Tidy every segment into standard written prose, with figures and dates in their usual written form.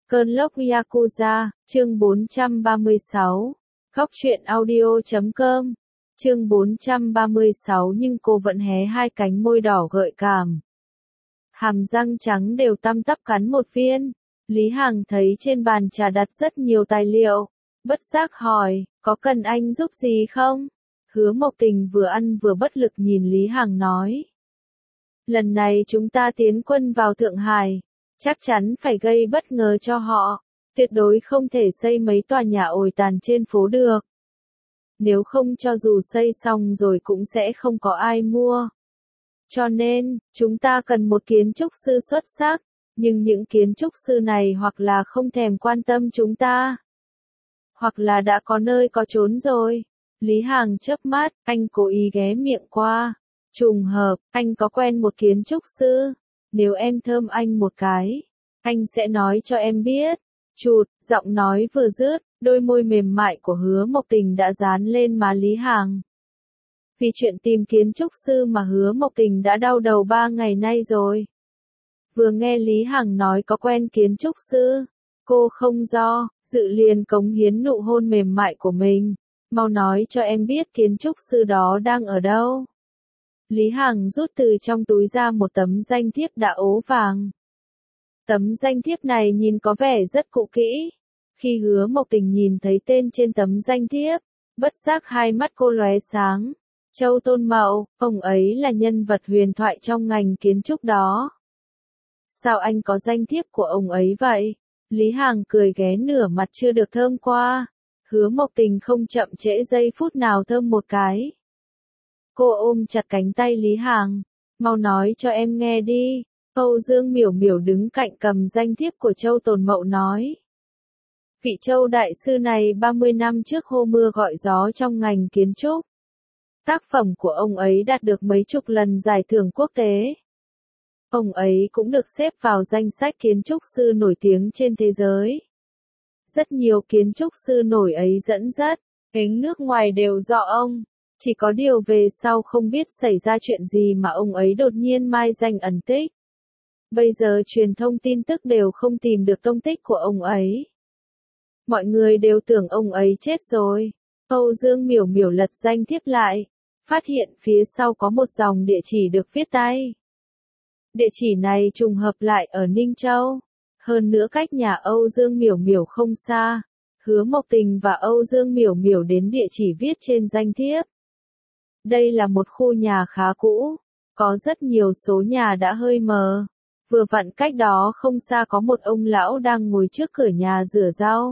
Cơn lốc Yakuza, chương 436. Góc truyện audio.com. Chương 436 nhưng cô vẫn hé hai cánh môi đỏ gợi cảm. Hàm răng trắng đều tăm tắp cắn một viên. Lý Hằng thấy trên bàn trà đặt rất nhiều tài liệu. Bất giác hỏi, có cần anh giúp gì không? Hứa Mộc Tình vừa ăn vừa bất lực nhìn Lý Hằng nói. Lần này chúng ta tiến quân vào Thượng Hải. Chắc chắn phải gây bất ngờ cho họ, tuyệt đối không thể xây mấy tòa nhà ồi tàn trên phố được. Nếu không cho dù xây xong rồi cũng sẽ không có ai mua. Cho nên, chúng ta cần một kiến trúc sư xuất sắc, nhưng những kiến trúc sư này hoặc là không thèm quan tâm chúng ta, hoặc là đã có nơi có chốn rồi. Lý Hằng chớp mắt, anh cố ý ghé miệng qua. Trùng hợp, anh có quen một kiến trúc sư. Nếu em thơm anh một cái, anh sẽ nói cho em biết. Chụt, giọng nói vừa dứt, đôi môi mềm mại của Hứa Mộc Tình đã dán lên má Lý Hằng. Vì chuyện tìm kiến trúc sư mà Hứa Mộc Tình đã đau đầu 3 ngày nay rồi. Vừa nghe Lý Hằng nói có quen kiến trúc sư, cô không do dự liền cống hiến nụ hôn mềm mại của mình. Mau nói cho em biết kiến trúc sư đó đang ở đâu. Lý Hằng rút từ trong túi ra một tấm danh thiếp đã ố vàng. Tấm danh thiếp này nhìn có vẻ rất cũ kỹ. Khi Hứa Mộc Tình nhìn thấy tên trên tấm danh thiếp, bất giác hai mắt cô lóe sáng. Châu Tôn Mậu, ông ấy là nhân vật huyền thoại trong ngành kiến trúc đó. Sao anh có danh thiếp của ông ấy vậy? Lý Hằng cười ghé nửa mặt chưa được thơm qua. Hứa Mộc Tình không chậm trễ giây phút nào thơm một cái. Cô ôm chặt cánh tay Lý Hằng, mau nói cho em nghe đi. Âu Dương Miểu Miểu đứng cạnh cầm danh thiếp của Châu Tồn Mậu nói. Vị Châu đại sư này 30 năm trước hô mưa gọi gió trong ngành kiến trúc. Tác phẩm của ông ấy đạt được mấy chục lần giải thưởng quốc tế. Ông ấy cũng được xếp vào danh sách kiến trúc sư nổi tiếng trên thế giới. Rất nhiều kiến trúc sư nổi ấy dẫn dắt, tiếng nước ngoài đều do ông. Chỉ có điều về sau không biết xảy ra chuyện gì mà ông ấy đột nhiên mai danh ẩn tích. Bây giờ truyền thông tin tức đều không tìm được tung tích của ông ấy. Mọi người đều tưởng ông ấy chết rồi. Âu Dương Miểu Miểu lật danh thiếp lại, phát hiện phía sau có một dòng địa chỉ được viết tay. Địa chỉ này trùng hợp lại ở Ninh Châu. Hơn nữa cách nhà Âu Dương Miểu Miểu không xa. Hứa Mộc Tình và Âu Dương Miểu Miểu đến địa chỉ viết trên danh thiếp. Đây là một khu nhà khá cũ, có rất nhiều số nhà đã hơi mờ. Vừa vặn cách đó không xa có một ông lão đang ngồi trước cửa nhà rửa rau.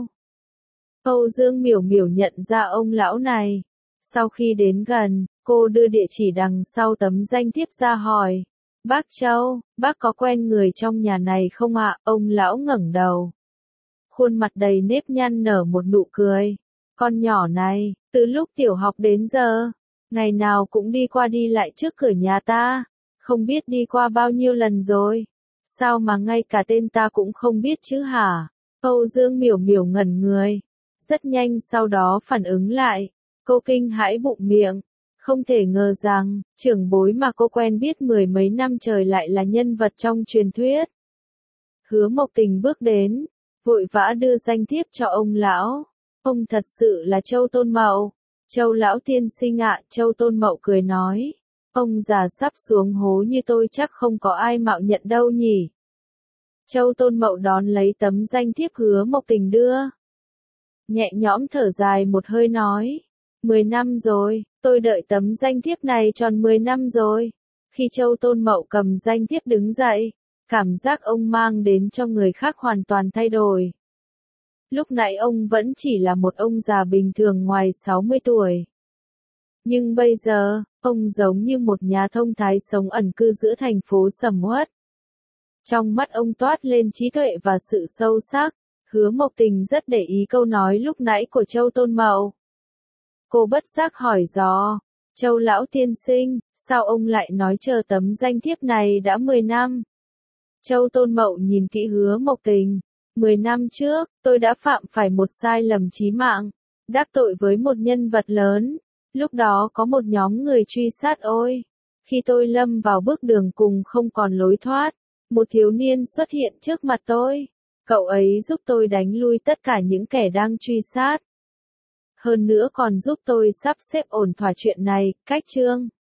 Âu Dương Miểu Miểu nhận ra ông lão này. Sau khi đến gần, cô đưa địa chỉ đằng sau tấm danh thiếp ra hỏi. Bác Châu, bác có quen người trong nhà này không ạ? Ông lão ngẩng đầu. Khuôn mặt đầy nếp nhăn nở một nụ cười. Con nhỏ này, từ lúc tiểu học đến giờ, ngày nào cũng đi qua đi lại trước cửa nhà ta, không biết đi qua bao nhiêu lần rồi. Sao mà ngay cả tên ta cũng không biết chứ hả? Âu Dương Miểu Miểu ngẩn người. Rất nhanh sau đó phản ứng lại. Cô kinh hãi bụng miệng. Không thể ngờ rằng, trưởng bối mà cô quen biết mười mấy năm trời lại là nhân vật trong truyền thuyết. Hứa Mộc Tình bước đến, vội vã đưa danh thiếp cho ông lão. Ông thật sự là Châu Tôn Mậu. Châu lão tiên sinh ạ, Châu Tôn Mậu cười nói. Ông già sắp xuống hố như tôi chắc không có ai mạo nhận đâu nhỉ. Châu Tôn Mậu đón lấy tấm danh thiếp Hứa Mộc Tình đưa. Nhẹ nhõm thở dài một hơi nói. 10 năm rồi, tôi đợi tấm danh thiếp này tròn 10 năm rồi. Khi Châu Tôn Mậu cầm danh thiếp đứng dậy, cảm giác ông mang đến cho người khác hoàn toàn thay đổi. Lúc nãy ông vẫn chỉ là một ông già bình thường ngoài 60 tuổi. Nhưng bây giờ, ông giống như một nhà thông thái sống ẩn cư giữa thành phố sầm uất. Trong mắt ông toát lên trí tuệ và sự sâu sắc. Hứa Mộc Tình rất để ý câu nói lúc nãy của Châu Tôn Mậu. Cô bất giác hỏi dò, Châu lão tiên sinh, sao ông lại nói chờ tấm danh thiếp này đã 10 năm? Châu Tôn Mậu nhìn kỹ Hứa Mộc Tình. 10 năm trước, tôi đã phạm phải một sai lầm chí mạng, đắc tội với một nhân vật lớn. Lúc đó có một nhóm người truy sát ôi. Khi tôi lâm vào bước đường cùng không còn lối thoát, một thiếu niên xuất hiện trước mặt tôi. Cậu ấy giúp tôi đánh lui tất cả những kẻ đang truy sát. Hơn nữa còn giúp tôi sắp xếp ổn thỏa chuyện này, cách chương.